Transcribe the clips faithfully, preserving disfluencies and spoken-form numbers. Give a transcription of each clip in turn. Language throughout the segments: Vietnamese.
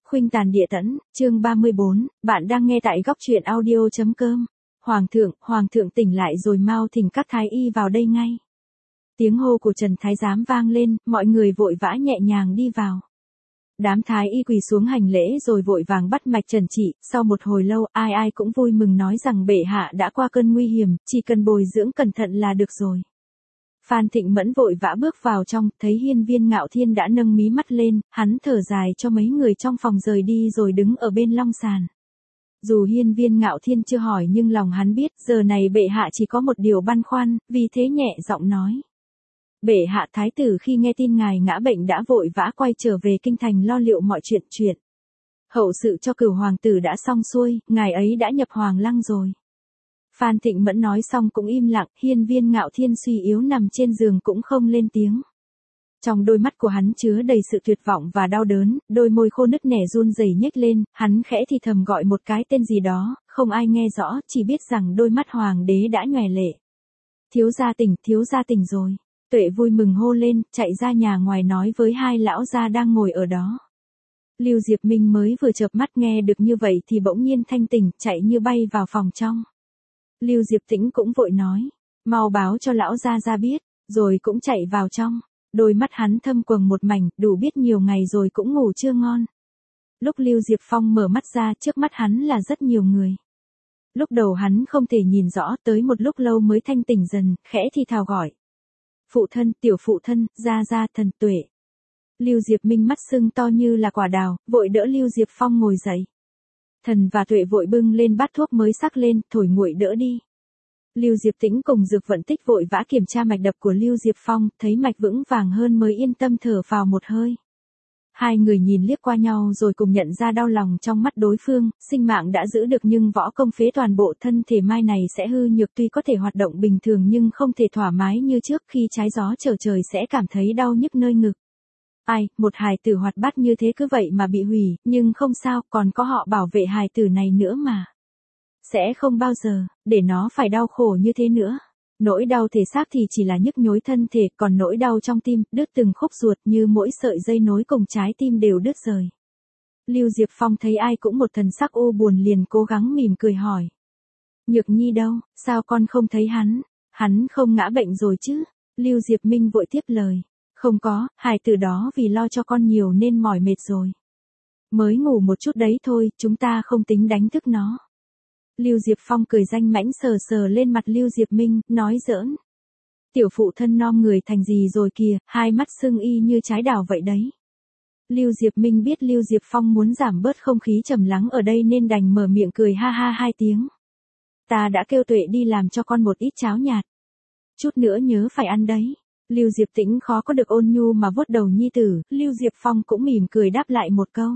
Khuynh Tàn Địa Tẫn, chương ba mươi bốn, bạn đang nghe tại góc truyện audio.com. Hoàng thượng, hoàng thượng tỉnh lại rồi, mau thỉnh các thái y vào đây ngay. Tiếng hô của Trần Thái Giám vang lên, mọi người vội vã nhẹ nhàng đi vào. Đám thái y quỳ xuống hành lễ rồi vội vàng bắt mạch trần trị, sau một hồi lâu, ai ai cũng vui mừng nói rằng bệ hạ đã qua cơn nguy hiểm, chỉ cần bồi dưỡng cẩn thận là được rồi. Phan Thịnh Mẫn vội vã bước vào trong, thấy Hiên Viên Ngạo Thiên đã nâng mí mắt lên, hắn thở dài cho mấy người trong phòng rời đi rồi đứng ở bên long sàn. Dù Hiên Viên Ngạo Thiên chưa hỏi nhưng lòng hắn biết, giờ này bệ hạ chỉ có một điều băn khoăn, vì thế nhẹ giọng nói. Bệ hạ, thái tử khi nghe tin ngài ngã bệnh đã vội vã quay trở về kinh thành lo liệu mọi chuyện chuyện. Hậu sự cho cửu hoàng tử đã xong xuôi, ngài ấy đã nhập hoàng lăng rồi. Phan Thịnh Mẫn nói xong cũng im lặng, Hiên Viên Ngạo Thiên suy yếu nằm trên giường cũng không lên tiếng. Trong đôi mắt của hắn chứa đầy sự tuyệt vọng và đau đớn, đôi môi khô nứt nẻ run rẩy nhếch lên, hắn khẽ thì thầm gọi một cái tên gì đó, không ai nghe rõ, chỉ biết rằng đôi mắt hoàng đế đã nhòe lệ. Thiếu gia tỉnh, thiếu gia tỉnh rồi. Tuệ vui mừng hô lên, chạy ra nhà ngoài nói với hai lão gia đang ngồi ở đó. Lưu Diệp Minh mới vừa chợp mắt nghe được như vậy thì bỗng nhiên thanh tỉnh, chạy như bay vào phòng trong. Lưu Diệp Tĩnh cũng vội nói, mau báo cho lão gia gia biết, rồi cũng chạy vào trong. Đôi mắt hắn thâm quầng một mảnh, đủ biết nhiều ngày rồi cũng ngủ chưa ngon. Lúc Lưu Diệp Phong mở mắt ra, trước mắt hắn là rất nhiều người. Lúc đầu hắn không thể nhìn rõ, tới một lúc lâu mới thanh tỉnh dần, khẽ thì thào gọi. Phụ thân, tiểu phụ thân, gia gia, thần Tuệ. Lưu Diệp Minh mắt sưng to như là quả đào, vội đỡ Lưu Diệp Phong ngồi dậy. Thần và Tuệ vội bưng lên bát thuốc mới sắc lên, thổi nguội đỡ đi. Lưu Diệp Tĩnh cùng Dược Vận Tích vội vã kiểm tra mạch đập của Lưu Diệp Phong, thấy mạch vững vàng hơn mới yên tâm thở vào một hơi. Hai người nhìn liếc qua nhau rồi cùng nhận ra đau lòng trong mắt đối phương, sinh mạng đã giữ được nhưng võ công phế toàn bộ, thân thể mai này sẽ hư nhược, tuy có thể hoạt động bình thường nhưng không thể thoải mái như trước, khi trái gió trở trời sẽ cảm thấy đau nhức nơi ngực. Ai, một hài tử hoạt bát như thế cứ vậy mà bị hủy, nhưng không sao, còn có họ bảo vệ hài tử này nữa mà. Sẽ không bao giờ, để nó phải đau khổ như thế nữa. Nỗi đau thể xác thì chỉ là nhức nhối thân thể, còn nỗi đau trong tim, đứt từng khúc ruột như mỗi sợi dây nối cùng trái tim đều đứt rời. Lưu Diệp Phong thấy ai cũng một thần sắc u buồn liền cố gắng mỉm cười hỏi. Nhược Nhi đâu, sao con không thấy hắn? Hắn không ngã bệnh rồi chứ? Lưu Diệp Minh vội tiếp lời. Không có, hài tử đó vì lo cho con nhiều nên mỏi mệt rồi. Mới ngủ một chút đấy thôi, chúng ta không tính đánh thức nó. Lưu Diệp Phong cười danh mãnh sờ sờ lên mặt Lưu Diệp Minh, nói giỡn. Tiểu phụ thân non người thành gì rồi kìa, hai mắt sưng y như trái đào vậy đấy. Lưu Diệp Minh biết Lưu Diệp Phong muốn giảm bớt không khí trầm lắng ở đây nên đành mở miệng cười ha ha hai tiếng. Ta đã kêu Tuệ đi làm cho con một ít cháo nhạt. Chút nữa nhớ phải ăn đấy. Lưu Diệp Tĩnh khó có được ôn nhu mà vuốt đầu nhi tử, Lưu Diệp Phong cũng mỉm cười đáp lại một câu.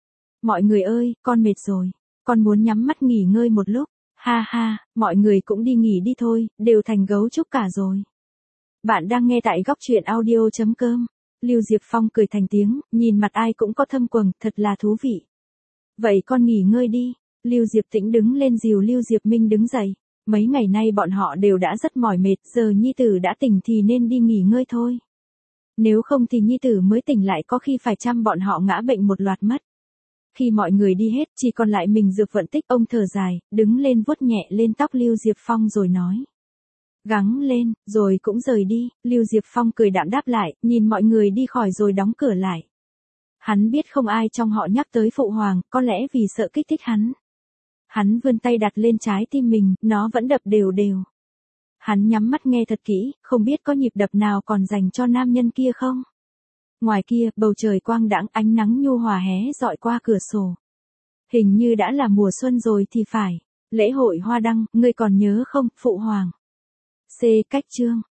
Mọi người ơi, con mệt rồi. Con muốn nhắm mắt nghỉ ngơi một lúc. Ha ha, mọi người cũng đi nghỉ đi thôi, đều thành gấu trúc cả rồi. Bạn đang nghe tại góc truyện audio.com. Lưu Diệp Phong cười thành tiếng, nhìn mặt ai cũng có thâm quầng, thật là thú vị. Vậy con nghỉ ngơi đi. Lưu Diệp Tĩnh đứng lên dìu Lưu Diệp Minh đứng dậy. Mấy ngày nay bọn họ đều đã rất mỏi mệt, giờ nhi tử đã tỉnh thì nên đi nghỉ ngơi thôi. Nếu không thì nhi tử mới tỉnh lại có khi phải chăm bọn họ ngã bệnh một loạt mất. Khi mọi người đi hết, chỉ còn lại mình Dược Vận Tích, ông thở dài, đứng lên vuốt nhẹ lên tóc Lưu Diệp Phong rồi nói. Gắng lên, rồi cũng rời đi. Lưu Diệp Phong cười đạm đáp lại, nhìn mọi người đi khỏi rồi đóng cửa lại. Hắn biết không ai trong họ nhắc tới phụ hoàng, có lẽ vì sợ kích thích hắn. Hắn vươn tay đặt lên trái tim mình, nó vẫn đập đều đều. Hắn nhắm mắt nghe thật kỹ, không biết có nhịp đập nào còn dành cho nam nhân kia không? Ngoài kia, bầu trời quang đãng, ánh nắng nhu hòa hé dọi qua cửa sổ. Hình như đã là mùa xuân rồi thì phải. Lễ hội hoa đăng, ngươi còn nhớ không, phụ hoàng? C. Cách chương.